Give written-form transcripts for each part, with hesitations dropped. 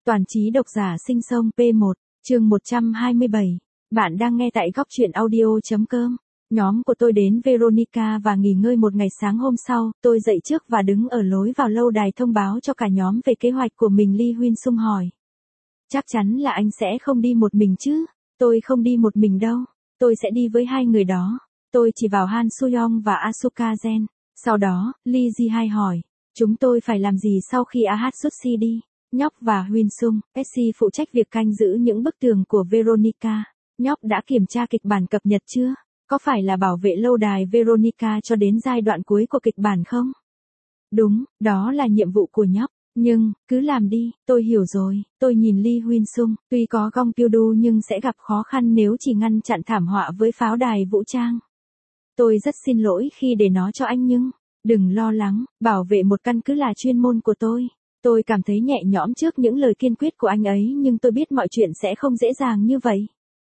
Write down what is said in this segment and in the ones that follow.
Toàn trí độc giả sinh sông P1, chương 127. Bạn đang nghe tại góc truyện audio.com. Nhóm của tôi đến Veronica và nghỉ ngơi một ngày. Sáng hôm sau, tôi dậy trước và đứng ở lối vào lâu đài thông báo cho cả nhóm về kế hoạch của mình. Lee Huynh Sung hỏi. Chắc chắn là anh sẽ không đi một mình chứ? Tôi không đi một mình đâu. Tôi sẽ đi với hai người đó. Tôi chỉ vào Han Soo-young và Asuka Gen. Sau đó, Lee Ji-hai hỏi. Chúng tôi phải làm gì sau khi Ah Soo-si đi? Nhóc và Huynh Sung, Essie phụ trách việc canh giữ những bức tường của Veronica. Nhóc đã kiểm tra kịch bản cập nhật chưa? Có phải là bảo vệ lâu đài Veronica cho đến giai đoạn cuối của kịch bản không? Đúng, đó là nhiệm vụ của nhóc. Nhưng, cứ làm đi, tôi hiểu rồi. Tôi nhìn Lee Huynh Sung, tuy có gong tiêu đu nhưng sẽ gặp khó khăn nếu chỉ ngăn chặn thảm họa với pháo đài vũ trang. Tôi rất xin lỗi khi để nó cho anh nhưng, đừng lo lắng, bảo vệ một căn cứ là chuyên môn của tôi. Tôi cảm thấy nhẹ nhõm trước những lời kiên quyết của anh ấy nhưng tôi biết mọi chuyện sẽ không dễ dàng như vậy.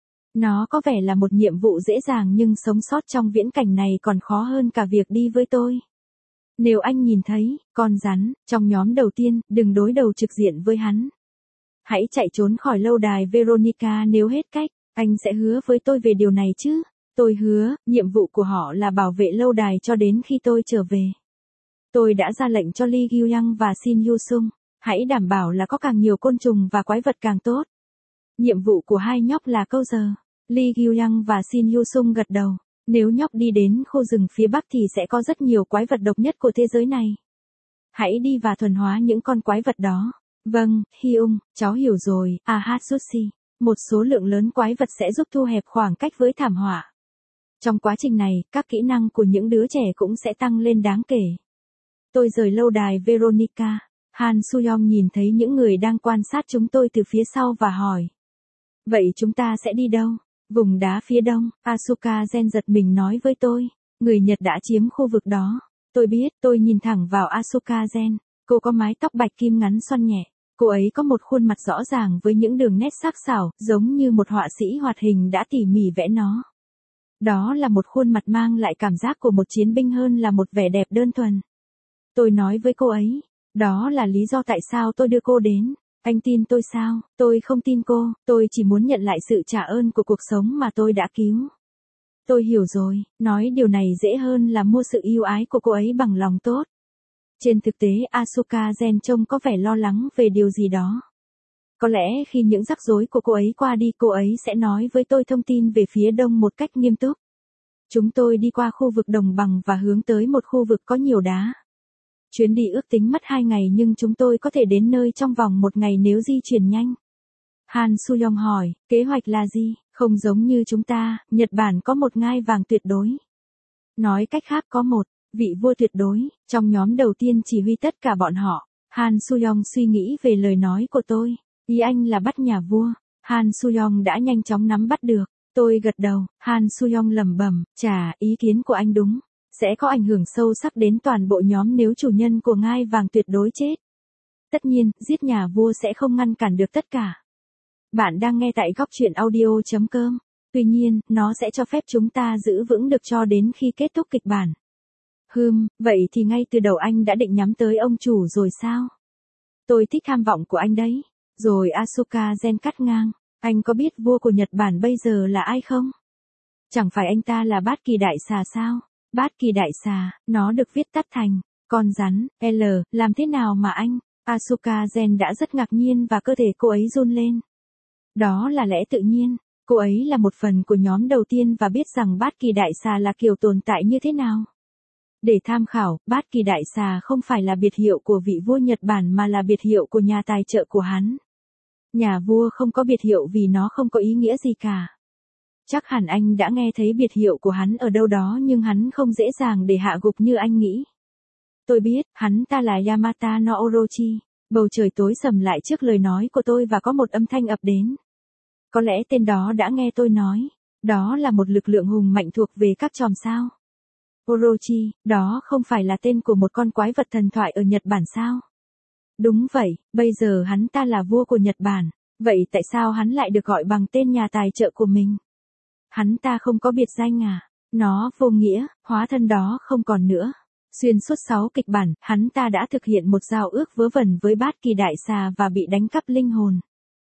Nó có vẻ là một nhiệm vụ dễ dàng nhưng sống sót trong viễn cảnh này còn khó hơn cả việc đi với tôi. Nếu anh nhìn thấy con rắn trong nhóm đầu tiên, đừng đối đầu trực diện với hắn. Hãy chạy trốn khỏi lâu đài Veronica nếu hết cách. Anh sẽ hứa với tôi về điều này chứ? Tôi hứa, nhiệm vụ của họ là bảo vệ lâu đài cho đến khi tôi trở về. Tôi đã ra lệnh cho Lee Gyu-young và Shin Yu-sung. Hãy đảm bảo là có càng nhiều côn trùng và quái vật càng tốt. Nhiệm vụ của hai nhóc là câu giờ. Lee Gyu-young và Shin Yu-sung gật đầu. Nếu nhóc đi đến khu rừng phía bắc thì sẽ có rất nhiều quái vật độc nhất của thế giới này. Hãy đi và thuần hóa những con quái vật đó. Vâng, Hyung, cháu hiểu rồi. Ah Soo-si. Một số lượng lớn quái vật sẽ giúp thu hẹp khoảng cách với thảm họa. Trong quá trình này, các kỹ năng của những đứa trẻ cũng sẽ tăng lên đáng kể. Tôi rời lâu đài Veronica. Han Soo-young nhìn thấy những người đang quan sát chúng tôi từ phía sau và hỏi. Vậy chúng ta sẽ đi đâu? Vùng đá phía đông, Asuka Gen giật mình nói với tôi. Người Nhật đã chiếm khu vực đó. Tôi biết, tôi nhìn thẳng vào Asuka Gen. Cô có mái tóc bạch kim ngắn xoăn nhẹ. Cô ấy có một khuôn mặt rõ ràng với những đường nét sắc sảo, giống như một họa sĩ hoạt hình đã tỉ mỉ vẽ nó. Đó là một khuôn mặt mang lại cảm giác của một chiến binh hơn là một vẻ đẹp đơn thuần. Tôi nói với cô ấy, đó là lý do tại sao tôi đưa cô đến. Anh tin tôi sao? Tôi không tin cô, tôi chỉ muốn nhận lại sự trả ơn của cuộc sống mà tôi đã cứu. Tôi hiểu rồi, nói điều này dễ hơn là mua sự yêu ái của cô ấy bằng lòng tốt. Trên thực tế Asuka Gen trông có vẻ lo lắng về điều gì đó. Có lẽ khi những rắc rối của cô ấy qua đi cô ấy sẽ nói với tôi thông tin về phía đông một cách nghiêm túc. Chúng tôi đi qua khu vực đồng bằng và hướng tới một khu vực có nhiều đá. Chuyến đi ước tính mất 2 ngày nhưng chúng tôi có thể đến nơi trong vòng 1 ngày nếu di chuyển nhanh. Han Soo-young hỏi, kế hoạch là gì? Không giống như chúng ta, Nhật Bản có một ngai vàng tuyệt đối. Nói cách khác có một vị vua tuyệt đối, trong nhóm đầu tiên chỉ huy tất cả bọn họ. Han Soo-young suy nghĩ về lời nói của tôi. Ý anh là bắt nhà vua. Han Soo-young đã nhanh chóng nắm bắt được. Tôi gật đầu, Han Soo-young lẩm bẩm, chà, ý kiến của anh đúng. Sẽ có ảnh hưởng sâu sắc đến toàn bộ nhóm nếu chủ nhân của ngai vàng tuyệt đối chết. Tất nhiên, giết nhà vua sẽ không ngăn cản được tất cả. Bạn đang nghe tại góc truyện audio.com. Tuy nhiên, nó sẽ cho phép chúng ta giữ vững được cho đến khi kết thúc kịch bản. Vậy thì ngay từ đầu anh đã định nhắm tới ông chủ rồi sao? Tôi thích tham vọng của anh đấy. Rồi Asuka Gen cắt ngang. Anh có biết vua của Nhật Bản bây giờ là ai không? Chẳng phải anh ta là Bát Kỳ Đại Xà sao? Bát Kỳ Đại Xà, nó được viết tắt thành con rắn, L, làm thế nào mà anh? Asuka Gen đã rất ngạc nhiên và cơ thể cô ấy run lên. Đó là lẽ tự nhiên, cô ấy là một phần của nhóm đầu tiên và biết rằng Bát Kỳ Đại Xà là kiểu tồn tại như thế nào. Để tham khảo, Bát Kỳ Đại Xà không phải là biệt hiệu của vị vua Nhật Bản mà là biệt hiệu của nhà tài trợ của hắn. Nhà vua không có biệt hiệu vì nó không có ý nghĩa gì cả. Chắc hẳn anh đã nghe thấy biệt hiệu của hắn ở đâu đó nhưng hắn không dễ dàng để hạ gục như anh nghĩ. Tôi biết, hắn ta là Yamata no Orochi. Bầu trời tối sầm lại trước lời nói của tôi và có một âm thanh ập đến. Có lẽ tên đó đã nghe tôi nói. Đó là một lực lượng hùng mạnh thuộc về các chòm sao. Orochi, đó không phải là tên của một con quái vật thần thoại ở Nhật Bản sao? Đúng vậy, bây giờ hắn ta là vua của Nhật Bản. Vậy tại sao hắn lại được gọi bằng tên nhà tài trợ của mình? Hắn ta không có biệt danh à? Nó vô nghĩa, hóa thân đó không còn nữa. Xuyên suốt 6 kịch bản, hắn ta đã thực hiện một giao ước vớ vẩn với Bát Kỳ Đại Xà và bị đánh cắp linh hồn.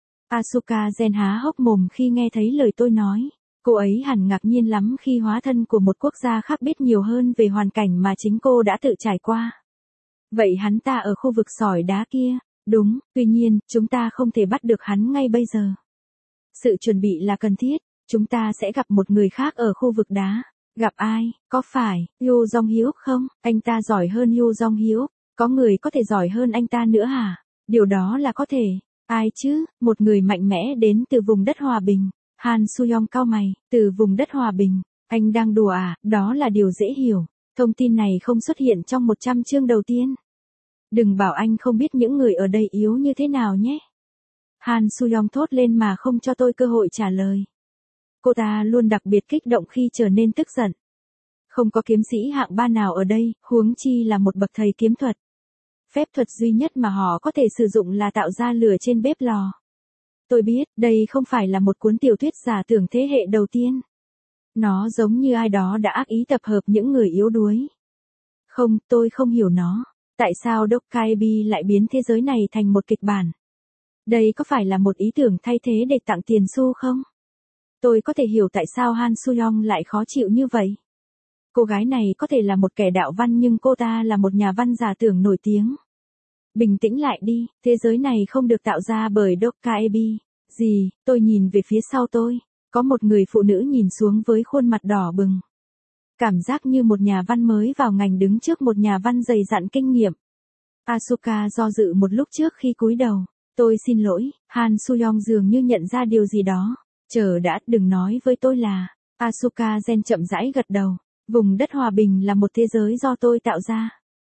Asuka Gen há hốc mồm khi nghe thấy lời tôi nói. Cô ấy hẳn ngạc nhiên lắm khi hóa thân của một quốc gia khác biết nhiều hơn về hoàn cảnh mà chính cô đã tự trải qua. Vậy hắn ta ở khu vực sỏi đá kia, đúng, tuy nhiên, chúng ta không thể bắt được hắn ngay bây giờ. Sự chuẩn bị là cần thiết, chúng ta sẽ gặp một người khác ở khu vực đá. Gặp ai, có phải, Yoo Jong Hyuk không? Anh ta giỏi hơn Yoo Jong Hyuk, có người có thể giỏi hơn anh ta nữa hả? Điều đó là có thể. Ai chứ, một người mạnh mẽ đến từ vùng đất hòa bình. Han Soo-young cau mày, từ vùng đất hòa bình. Anh đang đùa à, đó là điều dễ hiểu. Thông tin này không xuất hiện trong 100 chương đầu tiên. Đừng bảo anh không biết những người ở đây yếu như thế nào nhé. Han Soo-young thốt lên mà không cho tôi cơ hội trả lời. Cô ta luôn đặc biệt kích động khi trở nên tức giận. Không có kiếm sĩ hạng 3 nào ở đây, huống chi là một bậc thầy kiếm thuật. Phép thuật duy nhất mà họ có thể sử dụng là tạo ra lửa trên bếp lò. Tôi biết, đây không phải là một cuốn tiểu thuyết giả tưởng thế hệ đầu tiên. Nó giống như ai đó đã ác ý tập hợp những người yếu đuối. Không, tôi không hiểu nó. Tại sao Dokkaebi lại biến thế giới này thành một kịch bản? Đây có phải là một ý tưởng thay thế để tặng tiền xu không? Tôi có thể hiểu tại sao Han Soo-young lại khó chịu như vậy. Cô gái này có thể là một kẻ đạo văn nhưng cô ta là một nhà văn giả tưởng nổi tiếng. Bình tĩnh lại đi, thế giới này không được tạo ra bởi Dokkaebi. Gì, tôi nhìn về phía sau tôi. Có một người phụ nữ nhìn xuống với khuôn mặt đỏ bừng. Cảm giác như một nhà văn mới vào ngành đứng trước một nhà văn dày dặn kinh nghiệm. Asuka do dự một lúc trước khi cúi đầu. Tôi xin lỗi, Han Soo-young dường như nhận ra điều gì đó. Chờ đã, đừng nói với tôi là. Asuka Gen chậm rãi gật đầu. Vùng đất hòa bình là một thế giới do tôi tạo ra.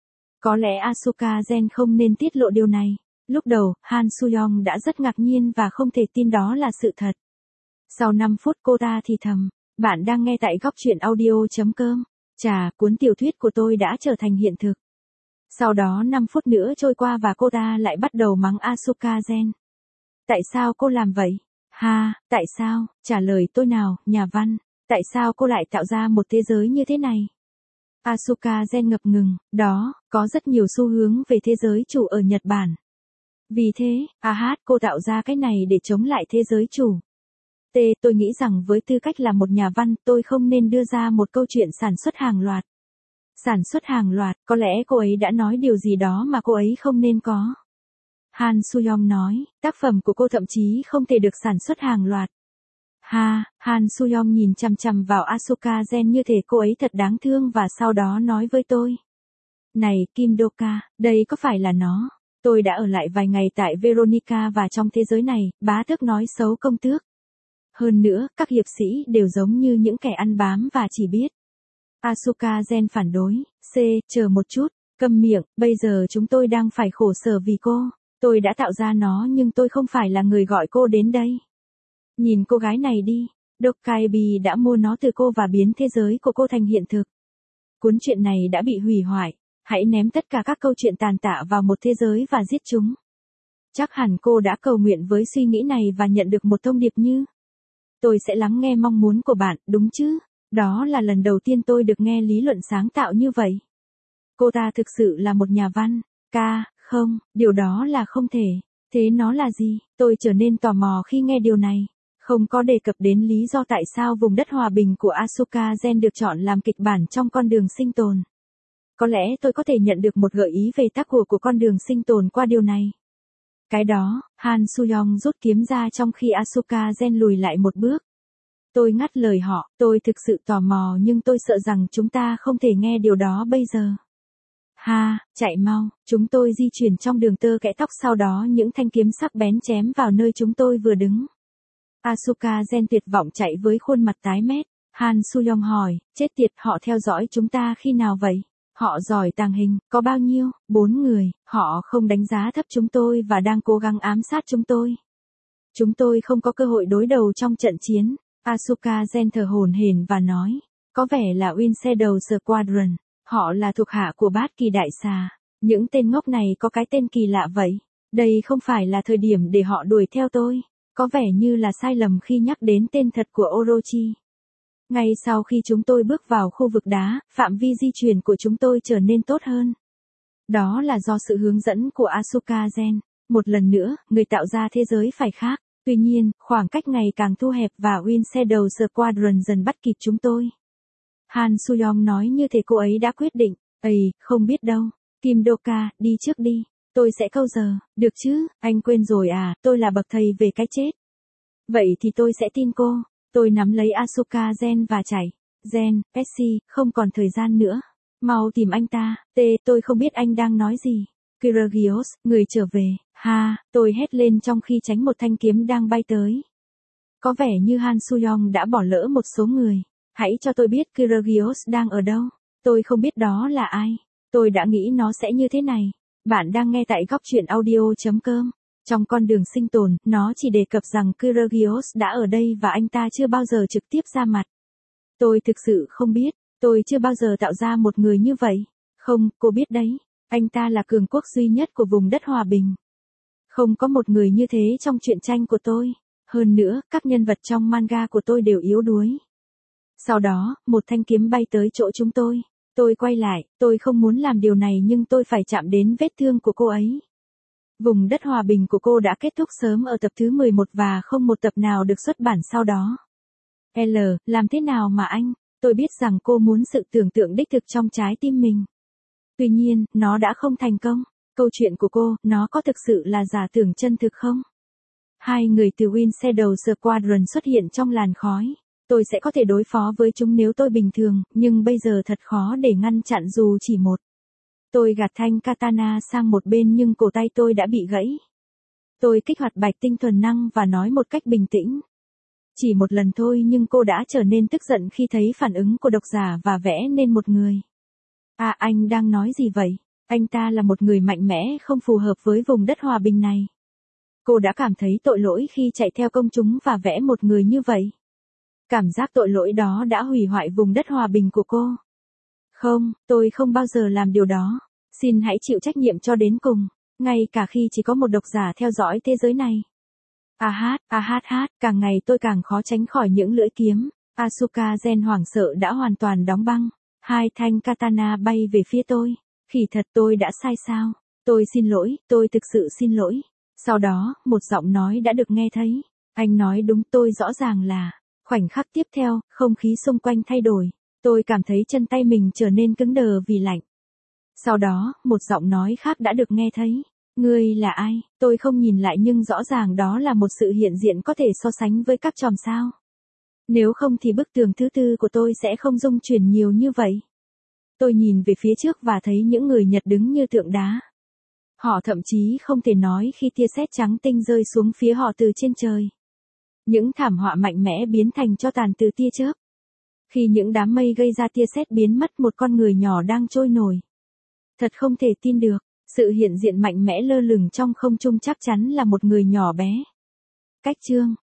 Có lẽ Asuka Gen không nên tiết lộ điều này. Lúc đầu, Han Soo-young đã rất ngạc nhiên và không thể tin đó là sự thật. Sau 5 phút cô ta thì thầm. Bạn đang nghe tại góc truyện audio.com. Chà, cuốn tiểu thuyết của tôi đã trở thành hiện thực. Sau đó 5 phút nữa trôi qua và cô ta lại bắt đầu mắng Asuka Gen. Tại sao cô làm vậy? Ha, tại sao? Trả lời tôi nào, nhà văn. Tại sao cô lại tạo ra một thế giới như thế này? Asuka Gen ngập ngừng, đó, có rất nhiều xu hướng về thế giới chủ ở Nhật Bản. Vì thế, cô tạo ra cái này để chống lại thế giới chủ. Tôi nghĩ rằng với tư cách là một nhà văn, tôi không nên đưa ra một câu chuyện sản xuất hàng loạt. Sản xuất hàng loạt, có lẽ cô ấy đã nói điều gì đó mà cô ấy không nên có. Han Soo-young nói, tác phẩm của cô thậm chí không thể được sản xuất hàng loạt. Han Soo-young nhìn chằm chằm vào Asuka Gen như thể cô ấy thật đáng thương và sau đó nói với tôi. Này, Kim Doka, đây có phải là nó? Tôi đã ở lại vài ngày tại Veronica và trong thế giới này, bá tước nói xấu công tước. Hơn nữa, các hiệp sĩ đều giống như những kẻ ăn bám và chỉ biết. Asuka Gen phản đối, chờ một chút, câm miệng, bây giờ chúng tôi đang phải khổ sở vì cô. Tôi đã tạo ra nó nhưng tôi không phải là người gọi cô đến đây. Nhìn cô gái này đi, Dokkaebi đã mua nó từ cô và biến thế giới của cô thành hiện thực. Cuốn truyện này đã bị hủy hoại, hãy ném tất cả các câu chuyện tàn tạ vào một thế giới và giết chúng. Chắc hẳn cô đã cầu nguyện với suy nghĩ này và nhận được một thông điệp như. Tôi sẽ lắng nghe mong muốn của bạn, đúng chứ? Đó là lần đầu tiên tôi được nghe lý luận sáng tạo như vậy. Cô ta thực sự là một nhà văn. Không, điều đó là không thể. Thế nó là gì? Tôi trở nên tò mò khi nghe điều này. Không có đề cập đến lý do tại sao vùng đất hòa bình của Asuka Gen được chọn làm kịch bản trong con đường sinh tồn. Có lẽ tôi có thể nhận được một gợi ý về tác của con đường sinh tồn qua điều này. Cái đó, Han Soo-young rút kiếm ra trong khi Asuka Gen lùi lại một bước. Tôi ngắt lời họ, tôi thực sự tò mò nhưng tôi sợ rằng chúng ta không thể nghe điều đó bây giờ. Chạy mau, chúng tôi di chuyển trong đường tơ kẽ tóc sau đó những thanh kiếm sắc bén chém vào nơi chúng tôi vừa đứng. Asuka Gen tuyệt vọng chạy với khuôn mặt tái mét. Han Soo-young hỏi, chết tiệt, họ theo dõi chúng ta khi nào vậy? Họ giỏi tàng hình, có bao nhiêu? 4 người, họ không đánh giá thấp chúng tôi và đang cố gắng ám sát chúng tôi. Chúng tôi không có cơ hội đối đầu trong trận chiến. Asuka Gen thở hổn hển và nói, có vẻ là Winshadow Squadron. Họ là thuộc hạ của Bát Kỳ Đại Xà. Những tên ngốc này có cái tên kỳ lạ vậy. Đây không phải là thời điểm để họ đuổi theo tôi. Có vẻ như là sai lầm khi nhắc đến tên thật của Orochi. Ngay sau khi chúng tôi bước vào khu vực đá, phạm vi di chuyển của chúng tôi trở nên tốt hơn. Đó là do sự hướng dẫn của Asuka Gen. Một lần nữa, người tạo ra thế giới phải khác. Tuy nhiên, khoảng cách ngày càng thu hẹp và Wind Shadow Squadron dần bắt kịp chúng tôi. Han Suyong nói như thể cô ấy đã quyết định. Không biết đâu. Kim Doka, đi trước đi. Tôi sẽ câu giờ. Được chứ, anh quên rồi à, tôi là bậc thầy về cái chết. Vậy thì tôi sẽ tin cô. Tôi nắm lấy Asuka Gen và chạy. Gen, Pepsi, không còn thời gian nữa. Mau tìm anh ta. Tôi không biết anh đang nói gì. Kyrgios, người trở về. Ha, tôi hét lên trong khi tránh một thanh kiếm đang bay tới. Có vẻ như Han Suyong đã bỏ lỡ một số người. Hãy cho tôi biết Kyrgios đang ở đâu. Tôi không biết đó là ai. Tôi đã nghĩ nó sẽ như thế này. Bạn đang nghe tại góc truyện audio.com. Trong con đường sinh tồn, nó chỉ đề cập rằng Kyrgios đã ở đây và anh ta chưa bao giờ trực tiếp ra mặt. Tôi thực sự không biết. Tôi chưa bao giờ tạo ra một người như vậy. Không, cô biết đấy. Anh ta là cường quốc duy nhất của vùng đất hòa bình. Không có một người như thế trong truyện tranh của tôi. Hơn nữa, các nhân vật trong manga của tôi đều yếu đuối. Sau đó, một thanh kiếm bay tới chỗ chúng tôi. Tôi quay lại, tôi không muốn làm điều này nhưng tôi phải chạm đến vết thương của cô ấy. Vùng đất hòa bình của cô đã kết thúc sớm ở tập thứ 11 và không một tập nào được xuất bản sau đó. Làm thế nào mà anh? Tôi biết rằng cô muốn sự tưởng tượng đích thực trong trái tim mình. Tuy nhiên, nó đã không thành công. Câu chuyện của cô, nó có thực sự là giả tưởng chân thực không? Hai người từ Wind Shadow Squadron xuất hiện trong làn khói. Tôi sẽ có thể đối phó với chúng nếu tôi bình thường, nhưng bây giờ thật khó để ngăn chặn dù chỉ một. Tôi gạt thanh katana sang một bên nhưng cổ tay tôi đã bị gãy. Tôi kích hoạt bạch tinh thuần năng và nói một cách bình tĩnh. Chỉ một lần thôi nhưng cô đã trở nên tức giận khi thấy phản ứng của độc giả và vẽ nên một người. Anh đang nói gì vậy? Anh ta là một người mạnh mẽ không phù hợp với vùng đất hòa bình này. Cô đã cảm thấy tội lỗi khi chạy theo công chúng và vẽ một người như vậy. Cảm giác tội lỗi đó đã hủy hoại vùng đất hòa bình của cô. Không, tôi không bao giờ làm điều đó. Xin hãy chịu trách nhiệm cho đến cùng, ngay cả khi chỉ có một độc giả theo dõi thế giới này. Càng ngày tôi càng khó tránh khỏi những lưỡi kiếm. Asuka Gen hoảng sợ đã hoàn toàn đóng băng. Hai thanh katana bay về phía tôi. Khỉ thật, tôi đã sai sao? Tôi xin lỗi, tôi thực sự xin lỗi. Sau đó, một giọng nói đã được nghe thấy. Anh nói đúng, tôi rõ ràng là. Khoảnh khắc tiếp theo, không khí xung quanh thay đổi. Tôi cảm thấy chân tay mình trở nên cứng đờ vì lạnh. Sau đó, một giọng nói khác đã được nghe thấy. Ngươi là ai? Tôi không nhìn lại nhưng rõ ràng đó là một sự hiện diện có thể so sánh với các chòm sao. Nếu không thì bức tường thứ tư của tôi sẽ không rung chuyển nhiều như vậy. Tôi nhìn về phía trước và thấy những người Nhật đứng như tượng đá. Họ thậm chí không thể nói khi tia sét trắng tinh rơi xuống phía họ từ trên trời. Những thảm họa mạnh mẽ biến thành tro tàn từ tia chớp. Khi những đám mây gây ra tia sét biến mất, một con người nhỏ đang trôi nổi. Thật không thể tin được, sự hiện diện mạnh mẽ lơ lửng trong không trung chắc chắn là một người nhỏ bé. Cách chương